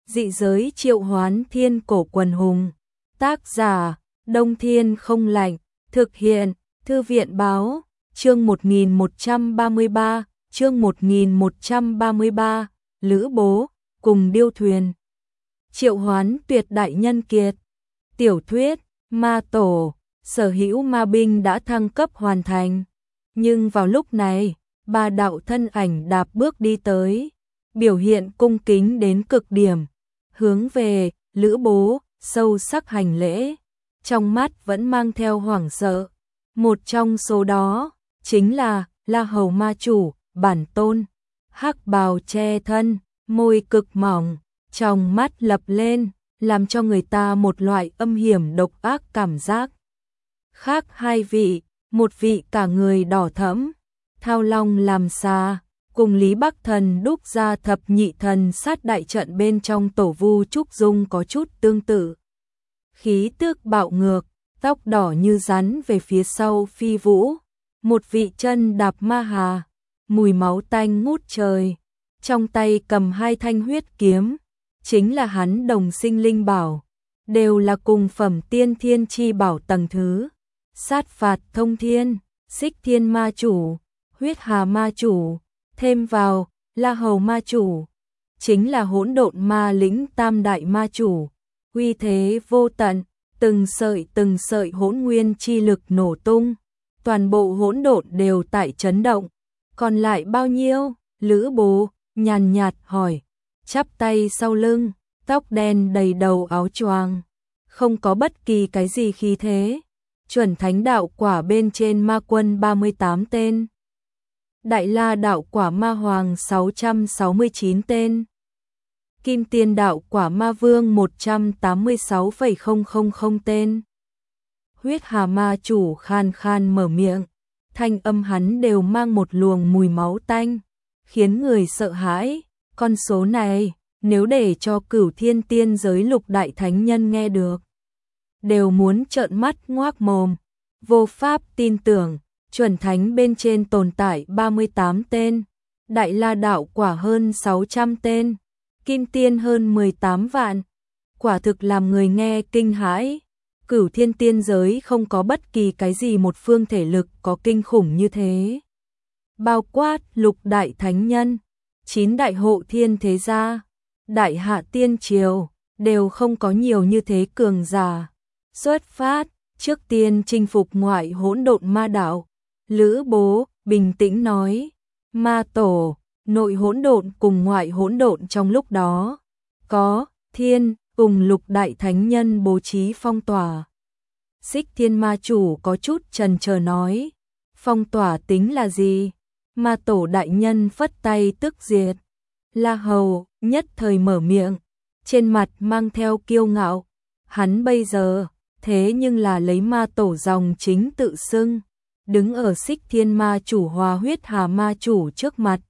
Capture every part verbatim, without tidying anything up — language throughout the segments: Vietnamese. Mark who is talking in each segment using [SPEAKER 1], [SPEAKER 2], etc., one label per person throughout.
[SPEAKER 1] Dị giới triệu hoán thiên cổ quần hùng. Tác giả, Đông Thiên không lạnh. Thực hiện, Thư viện báo. Chương một nghìn một trăm ba mươi ba, chương một nghìn một trăm ba mươi ba, Lữ Bố, cùng điêu thuyền. Triệu hoán tuyệt đại nhân kiệt. Tiểu thuyết, ma tổ, sở hữu ma binh đã thăng cấp hoàn thành. Nhưng vào lúc này, ba đạo thân ảnh đạp bước đi tới, biểu hiện cung kính đến cực điểm, hướng về Lữ Bố, sâu sắc hành lễ, trong mắt vẫn mang theo hoảng sợ. Một trong số đó, chính là La Hầu ma chủ, bản tôn, hắc bào che thân, môi cực mỏng, trong mắt lập lên, làm cho người ta một loại âm hiểm độc ác cảm giác. Khác hai vị, một vị cả người đỏ thẫm, thao long làm xa, cùng Lý Bắc Thần đúc ra thập nhị thần sát đại trận bên trong tổ vu trúc dung có chút tương tự. Khí tước bạo ngược, tóc đỏ như rắn về phía sau phi vũ, một vị chân đạp ma hà, mùi máu tanh ngút trời, trong tay cầm hai thanh huyết kiếm, chính là hắn đồng sinh linh bảo, đều là cùng phẩm tiên thiên chi bảo tầng thứ. Sát phạt thông thiên, xích thiên ma chủ, huyết hà ma chủ, thêm vào, La Hầu ma chủ, chính là hỗn độn ma lĩnh tam đại ma chủ, uy thế vô tận, từng sợi từng sợi hỗn nguyên chi lực nổ tung, toàn bộ hỗn độn đều tại chấn động. Còn lại bao nhiêu? Lữ Bố nhàn nhạt hỏi, chắp tay sau lưng, tóc đen đầy đầu áo choàng, không có bất kỳ cái gì khí thế. Chuẩn thánh đạo quả bên trên ma quân ba mươi tám tên, Đại La đạo quả ma hoàng sáu trăm sáu mươi chín tên, Kim Tiên đạo quả ma vương một trăm tám mươi sáu phẩy không không không tên. Huyết hà ma chủ khan khan mở miệng, thanh âm hắn đều mang một luồng mùi máu tanh, khiến người sợ hãi. Con số này, nếu để cho Cửu Thiên Tiên giới lục đại thánh nhân nghe được, đều muốn trợn mắt ngoác mồm, vô pháp tin tưởng. Chuẩn thánh bên trên tồn tại ba mươi tám tên, Đại La đạo quả hơn sáu trăm tên, Kim Tiên hơn mười tám vạn, quả thực làm người nghe kinh hãi. Cửu Thiên Tiên giới không có bất kỳ cái gì một phương thể lực có kinh khủng như thế. Bao quát lục đại thánh nhân, chín đại hộ thiên thế gia, đại hạ tiên triều, đều không có nhiều như thế cường giả. Xuất phát, trước tiên chinh phục ngoại hỗn độn ma đạo. Lữ Bố bình tĩnh nói, ma tổ, nội hỗn độn cùng ngoại hỗn độn trong lúc đó, có thiên cùng lục đại thánh nhân bố trí phong tỏa. Xích thiên ma chủ có chút chần chờ nói, phong tỏa tính là gì? Ma tổ đại nhân phất tay tức diệt. La Hầu nhất thời mở miệng, trên mặt mang theo kiêu ngạo, hắn bây giờ thế nhưng là lấy ma tổ dòng chính tự xưng, đứng ở xích thiên ma chủ hòa huyết hà ma chủ trước mặt,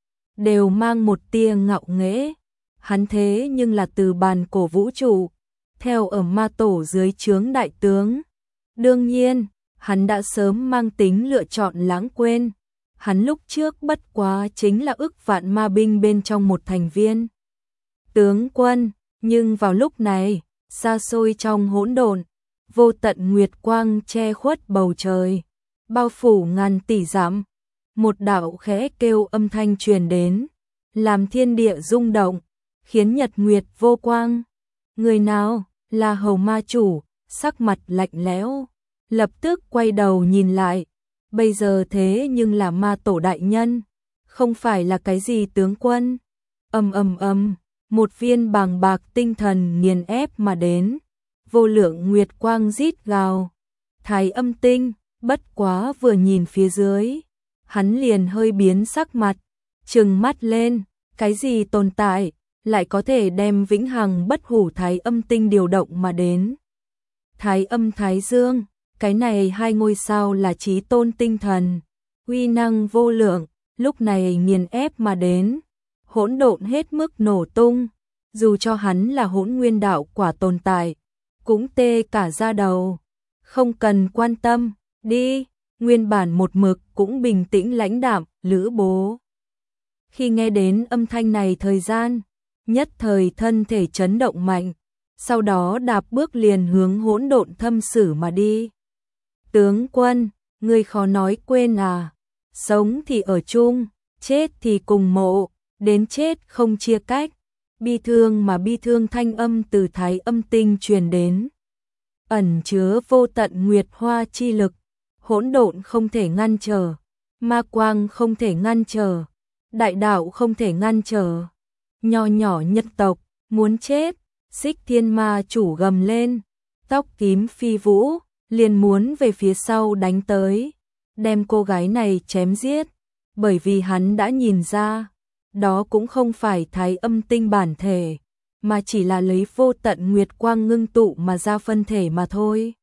[SPEAKER 1] đều mang một tia ngạo nghễ. Hắn thế nhưng là từ bàn cổ vũ trụ, theo ở ma tổ dưới trướng đại tướng. Đương nhiên, hắn đã sớm mang tính lựa chọn lãng quên. Hắn lúc trước bất quá chính là ức vạn ma binh bên trong một thành viên. Tướng quân, nhưng vào lúc này, xa xôi trong hỗn độn, vô tận nguyệt quang che khuất bầu trời, bao phủ ngàn tỷ dặm, một đạo khẽ kêu âm thanh truyền đến, làm thiên địa rung động, khiến nhật nguyệt vô quang. Người nào? Là Hầu ma chủ, sắc mặt lạnh lẽo, lập tức quay đầu nhìn lại, bây giờ thế nhưng là ma tổ đại nhân, không phải là cái gì tướng quân. Ầm ầm ầm, một viên bàng bạc tinh thần nghiền ép mà đến, vô lượng nguyệt quang rít gào. Thái Âm Tinh, bất quá vừa nhìn phía dưới, hắn liền hơi biến sắc mặt, trừng mắt lên, cái gì tồn tại, lại có thể đem vĩnh hằng bất hủ Thái Âm Tinh điều động mà đến. Thái Âm Thái Dương, cái này hai ngôi sao là chí tôn tinh thần, uy năng vô lượng, lúc này nghiền ép mà đến, hỗn độn hết mức nổ tung, dù cho hắn là hỗn nguyên đạo quả tồn tại, cũng tê cả da đầu. Không cần quan tâm, đi. Nguyên bản một mực cũng bình tĩnh lãnh đạm, Lữ Bố. Khi nghe đến âm thanh này thời gian, nhất thời thân thể chấn động mạnh, sau đó đạp bước liền hướng hỗn độn thâm sử mà đi. Tướng quân, ngươi khó nói quên à, sống thì ở chung, chết thì cùng mộ, đến chết không chia cách. Bi thương mà bi thương thanh âm từ Thái Âm Tinh truyền đến, ẩn chứa vô tận nguyệt hoa chi lực, hỗn độn không thể ngăn trở, ma quang không thể ngăn trở, đại đạo không thể ngăn trở. Nho nhỏ nhân tộc, muốn chết, Xích Thiên Ma chủ gầm lên, tóc tím phi vũ, liền muốn về phía sau đánh tới, đem cô gái này chém giết, bởi vì hắn đã nhìn ra, đó cũng không phải Thái Âm Tinh bản thể, mà chỉ là lấy vô tận nguyệt quang ngưng tụ mà ra phân thể mà thôi.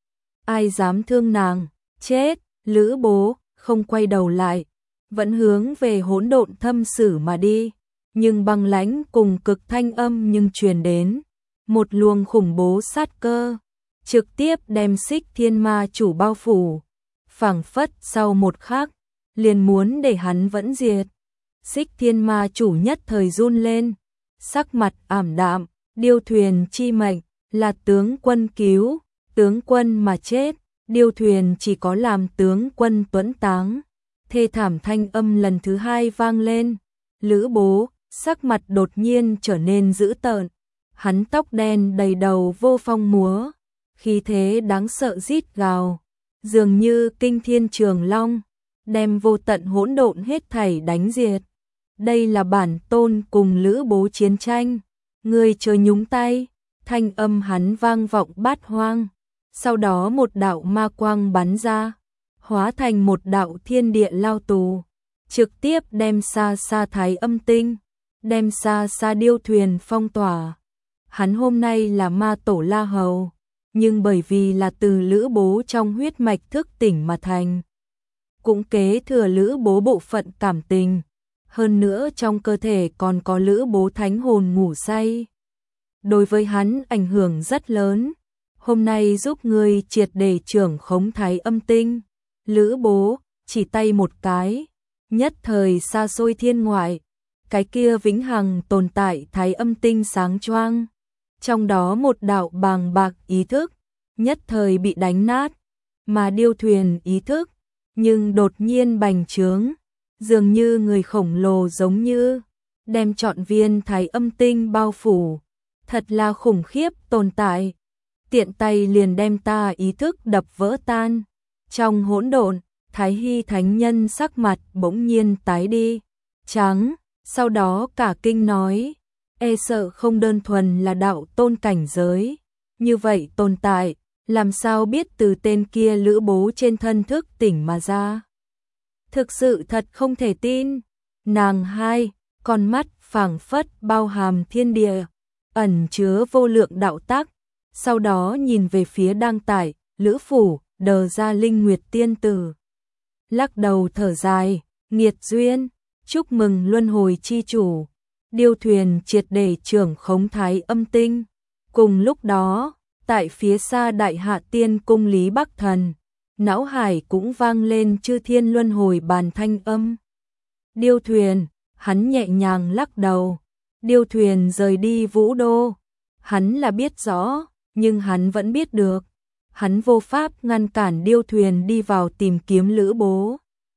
[SPEAKER 1] Ai dám thương nàng, chết. Lữ Bố không quay đầu lại, vẫn hướng về hỗn độn thâm sử mà đi, nhưng băng lãnh cùng cực thanh âm nhưng truyền đến, một luồng khủng bố sát cơ, trực tiếp đem Xích Thiên Ma chủ bao phủ, phảng phất sau một khắc, liền muốn để hắn vẫn diệt. Xích Thiên Ma chủ nhất thời run lên, sắc mặt ảm đạm, điêu thuyền chi mệnh, là tướng quân cứu, tướng quân mà chết, điêu thuyền chỉ có làm tướng quân tuẫn táng. Thê thảm thanh âm lần thứ hai vang lên, Lữ Bố, sắc mặt đột nhiên trở nên dữ tợn, hắn tóc đen đầy đầu vô phong múa, khí thế đáng sợ rít gào, dường như kinh thiên trường long, đem vô tận hỗn độn hết thảy đánh diệt. Đây là bản tôn cùng Lữ Bố chiến tranh, ngươi chớ nhúng tay. Thanh âm hắn vang vọng bát hoang, sau đó một đạo ma quang bắn ra, hóa thành một đạo thiên địa lao tù, trực tiếp đem xa xa Thái Âm Tinh, đem xa xa điêu thuyền phong tỏa. Hắn hôm nay là ma tổ La Hầu, nhưng bởi vì là từ Lữ Bố trong huyết mạch thức tỉnh mà thành, cũng kế thừa Lữ Bố bộ phận cảm tình, hơn nữa trong cơ thể còn có Lữ Bố thánh hồn ngủ say. Đối với hắn ảnh hưởng rất lớn, hôm nay giúp ngươi triệt để trưởng khống Thái Âm Tinh. Lữ Bố chỉ tay một cái, nhất thời xa xôi thiên ngoại, cái kia vĩnh hằng tồn tại Thái Âm Tinh sáng choang, trong đó một đạo bàng bạc ý thức, nhất thời bị đánh nát, mà điêu thuyền ý thức, nhưng đột nhiên bành trướng, dường như người khổng lồ giống như, đem trọn viên Thái Âm Tinh bao phủ, thật là khủng khiếp tồn tại, tiện tay liền đem ta ý thức đập vỡ tan. Trong hỗn độn, Thái Hy Thánh Nhân sắc mặt bỗng nhiên tái đi, trắng, sau đó cả kinh nói, e sợ không đơn thuần là đạo tôn cảnh giới, như vậy tồn tại, làm sao biết từ tên kia Lữ Bố trên thân thức tỉnh mà ra. Thực sự thật không thể tin, nàng hai, con mắt phảng phất bao hàm thiên địa, ẩn chứa vô lượng đạo tắc, sau đó nhìn về phía đang tại, Lữ Phủ, đờ ra Linh Nguyệt Tiên Tử. Lắc đầu thở dài, nghiệt duyên, chúc mừng luân hồi chi chủ, điêu thuyền triệt để trưởng khống Thái Âm Tinh. Cùng lúc đó, tại phía xa Đại Hạ Tiên Cung Lý Bắc Thần, não hải cũng vang lên chư thiên luân hồi bàn thanh âm. Điêu thuyền, hắn nhẹ nhàng lắc đầu, điêu thuyền rời đi Vũ Đô, hắn là biết rõ, nhưng hắn vẫn biết được, hắn vô pháp ngăn cản điêu thuyền đi vào tìm kiếm Lữ Bố.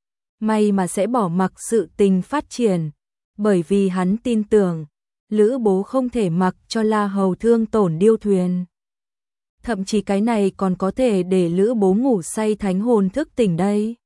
[SPEAKER 1] May mà sẽ bỏ mặc sự tình phát triển, bởi vì hắn tin tưởng, Lữ Bố không thể mặc cho La Hầu thương tổn điêu thuyền. Thậm chí cái này còn có thể để Lữ Bố ngủ say thánh hồn thức tỉnh đây.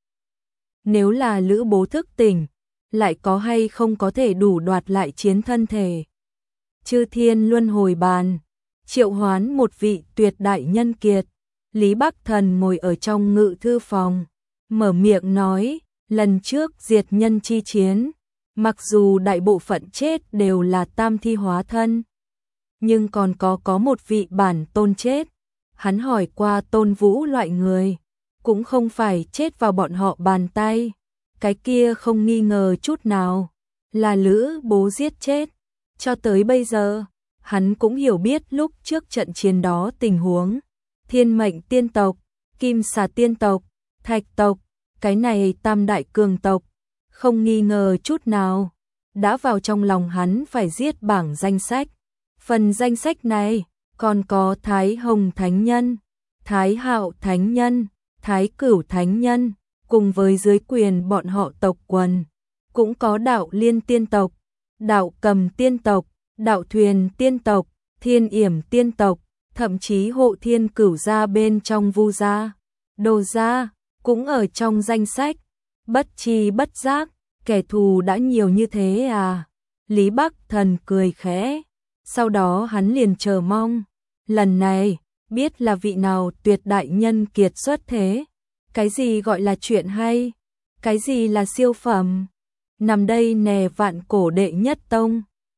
[SPEAKER 1] Nếu là Lữ Bố thức tỉnh, lại có hay không có thể đủ đoạt lại chiến thân thể. Chư thiên luân hồi bàn, triệu hoán một vị tuyệt đại nhân kiệt, Lý Bắc Thần ngồi ở trong ngự thư phòng, mở miệng nói, lần trước diệt nhân chi chiến, mặc dù đại bộ phận chết đều là tam thi hóa thân, nhưng còn có có một vị bản tôn chết. Hắn hỏi qua Tôn Vũ loại người, cũng không phải chết vào bọn họ bàn tay, cái kia không nghi ngờ chút nào, là Lữ Bố giết chết. Cho tới bây giờ, hắn cũng hiểu biết lúc trước trận chiến đó tình huống, Thiên Mệnh tiên tộc, Kim Xà tiên tộc, Thạch tộc, cái này tam đại cường tộc, không nghi ngờ chút nào, đã vào trong lòng hắn phải giết bảng danh sách. Phần danh sách này còn có Thái Hồng Thánh Nhân, Thái Hạo Thánh Nhân, Thái Cửu Thánh Nhân, cùng với dưới quyền bọn họ tộc quần. Cũng có Đạo Liên tiên tộc, Đạo Cầm tiên tộc, Đạo Thuyền tiên tộc, Thiên Yểm tiên tộc, thậm chí Hộ Thiên Cửu gia bên trong Vu gia, Đồ gia cũng ở trong danh sách. Bất chi bất giác, kẻ thù đã nhiều như thế à? Lý Bắc Thần cười khẽ, sau đó hắn liền chờ mong, lần này biết là vị nào tuyệt đại nhân kiệt xuất thế. Cái gì gọi là chuyện hay? Cái gì là siêu phẩm? Nằm đây nè, vạn cổ đệ nhất tông,